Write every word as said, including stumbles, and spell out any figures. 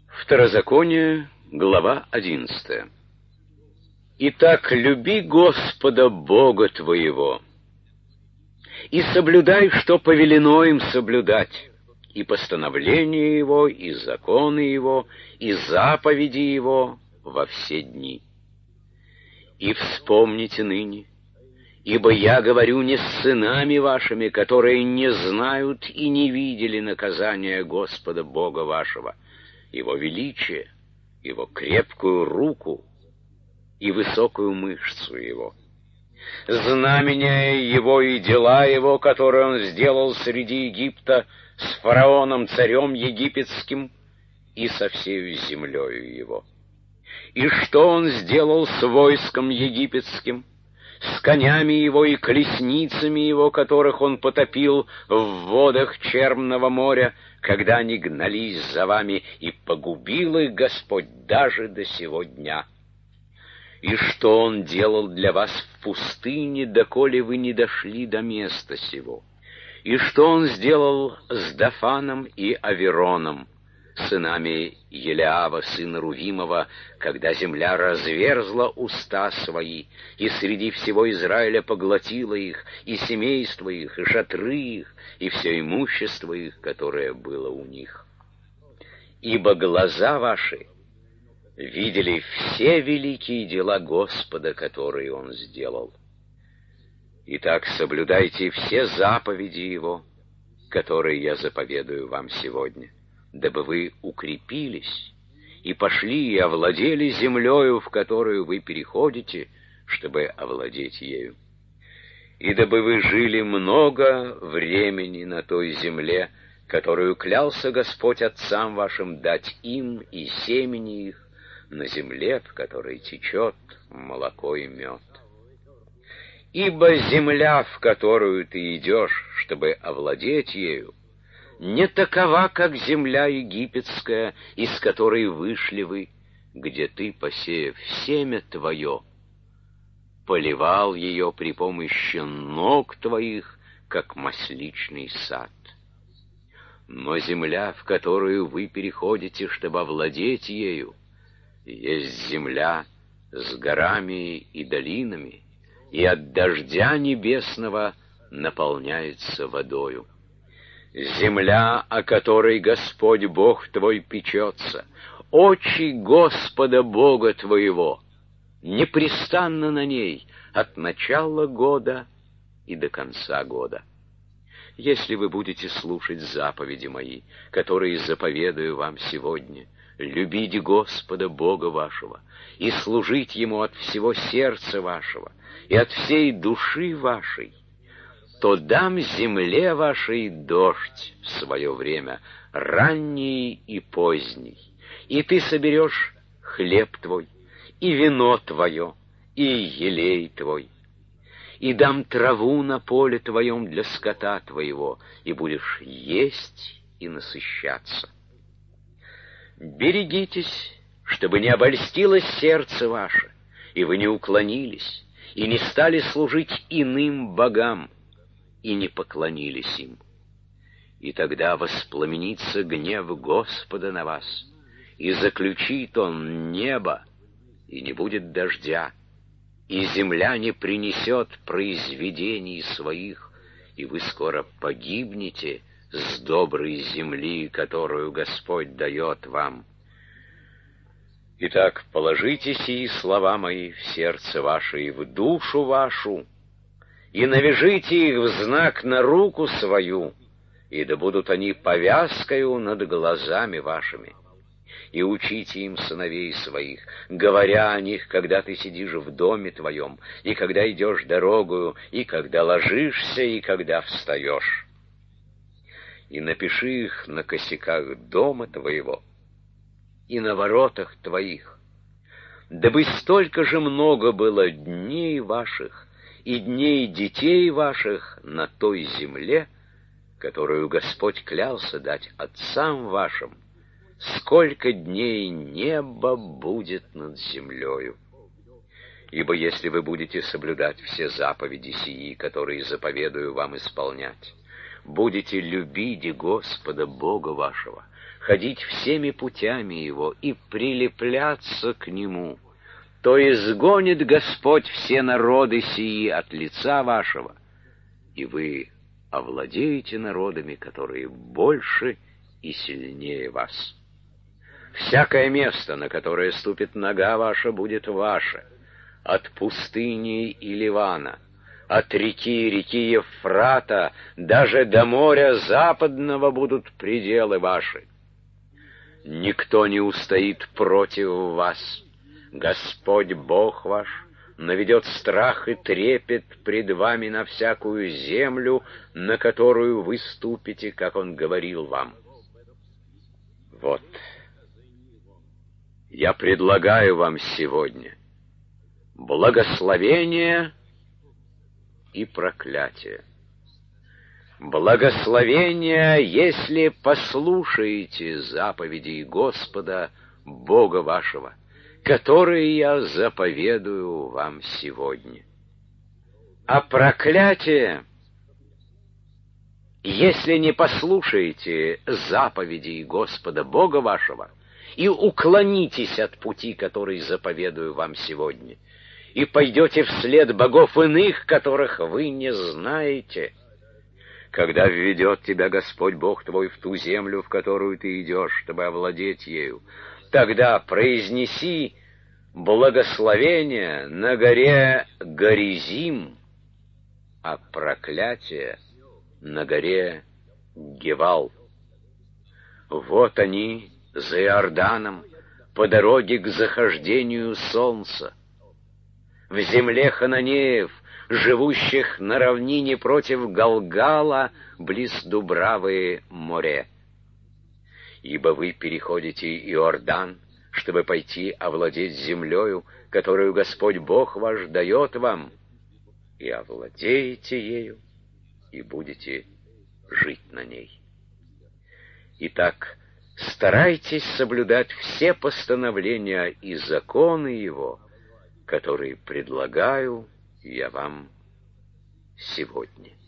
Второзаконие, глава одиннадцатая. Итак, люби Господа Бога твоего, и соблюдай, что повелено им соблюдать, и постановления Его, и законы Его, и заповеди Его во все дни. И вспомните ныне, ибо я говорю не с сынами вашими, которые не знают и не видели наказания Господа Бога вашего, Его величие, Его крепкую руку и высокую мышцу Его, знамения Его и дела Его, которые Он сделал среди Египта с фараоном, царем египетским, и со всею землею Его. И что Он сделал с войском египетским, с конями Его и колесницами Его, которых Он потопил в водах Черного моря, когда они гнались за вами, и погубил их Господь даже до сего дня. И что Он делал для вас в пустыне, доколе вы не дошли до места сего, и что Он сделал с Дафаном и Авероном, сынами Елиава, сына Рувимова, когда земля разверзла уста свои, и среди всего Израиля поглотила их, и семейства их, и шатры их, и все имущество их, которое было у них. Ибо глаза ваши видели все великие дела Господа, которые Он сделал. Итак, соблюдайте все заповеди Его, которые я заповедую вам сегодня, дабы вы укрепились и пошли и овладели землею, в которую вы переходите, чтобы овладеть ею. И дабы вы жили много времени на той земле, которую клялся Господь отцам вашим дать им и семени их, на земле, в которой течет молоко и мед. Ибо земля, в которую ты идешь, чтобы овладеть ею, не такова, как земля египетская, из которой вышли вы, где ты, посеяв семя твое, поливал ее при помощи ног твоих, как масличный сад. Но земля, в которую вы переходите, чтобы овладеть ею, есть земля с горами и долинами, и от дождя небесного наполняется водою. Земля, о которой Господь Бог твой печется, очи Господа Бога твоего, непрестанно на ней от начала года и до конца года. Если вы будете слушать заповеди мои, которые заповедую вам сегодня, любить Господа Бога вашего и служить Ему от всего сердца вашего и от всей души вашей, то дам земле вашей дождь в свое время, ранний и поздний, и ты соберешь хлеб твой, и вино твое, и елей твой, и дам траву на поле твоем для скота твоего, и будешь есть и насыщаться. Берегитесь, чтобы не обольстилось сердце ваше, и вы не уклонились, и не стали служить иным богам, и не поклонились им. И тогда воспламенится гнев Господа на вас, и заключит Он небо, и не будет дождя, и земля не принесет произведений своих, и вы скоро погибнете с доброй земли, которую Господь дает вам. Итак, положите сии слова мои в сердце ваше и в душу вашу, и навяжите их в знак на руку свою, и да будут они повязкою над глазами вашими. И учите им сыновей своих, говоря о них, когда ты сидишь в доме твоем, и когда идешь дорогою, и когда ложишься, и когда встаешь. И напиши их на косяках дома твоего и на воротах твоих, дабы столько же много было дней ваших и дней детей ваших на той земле, которую Господь клялся дать отцам вашим, сколько дней небо будет над землею. Ибо если вы будете соблюдать все заповеди сии, которые заповедую вам исполнять, будете любить Господа Бога вашего, ходить всеми путями его и прилепляться к нему, то изгонит Господь все народы сии от лица вашего, и вы овладеете народами, которые больше и сильнее вас. Всякое место, на которое ступит нога ваша, будет ваше, от пустыни и Ливана, от реки, реки Евфрата, даже до моря западного будут пределы ваши. Никто не устоит против вас. Господь Бог ваш наведет страх и трепет пред вами на всякую землю, на которую вы ступите, как Он говорил вам. Вот, я предлагаю вам сегодня благословение и проклятие. Благословение, если послушаете заповедей Господа, Бога вашего, которые я заповедую вам сегодня. А проклятие, если не послушаете заповедей Господа Бога вашего и уклонитесь от пути, который заповедую вам сегодня, и пойдете вслед богов иных, которых вы не знаете, когда введет тебя Господь Бог твой в ту землю, в которую ты идешь, чтобы овладеть ею, тогда произнеси благословение на горе Горизим, а проклятие на горе Гевал. Вот они за Иорданом, по дороге к захождению солнца. В земле хананеев, живущих на равнине против Галгала, близ Дубравы море. Ибо вы переходите Иордан, чтобы пойти овладеть землею, которую Господь Бог ваш дает вам, и овладеете ею, и будете жить на ней. Итак, старайтесь соблюдать все постановления и законы Его, которые предлагаю я вам сегодня.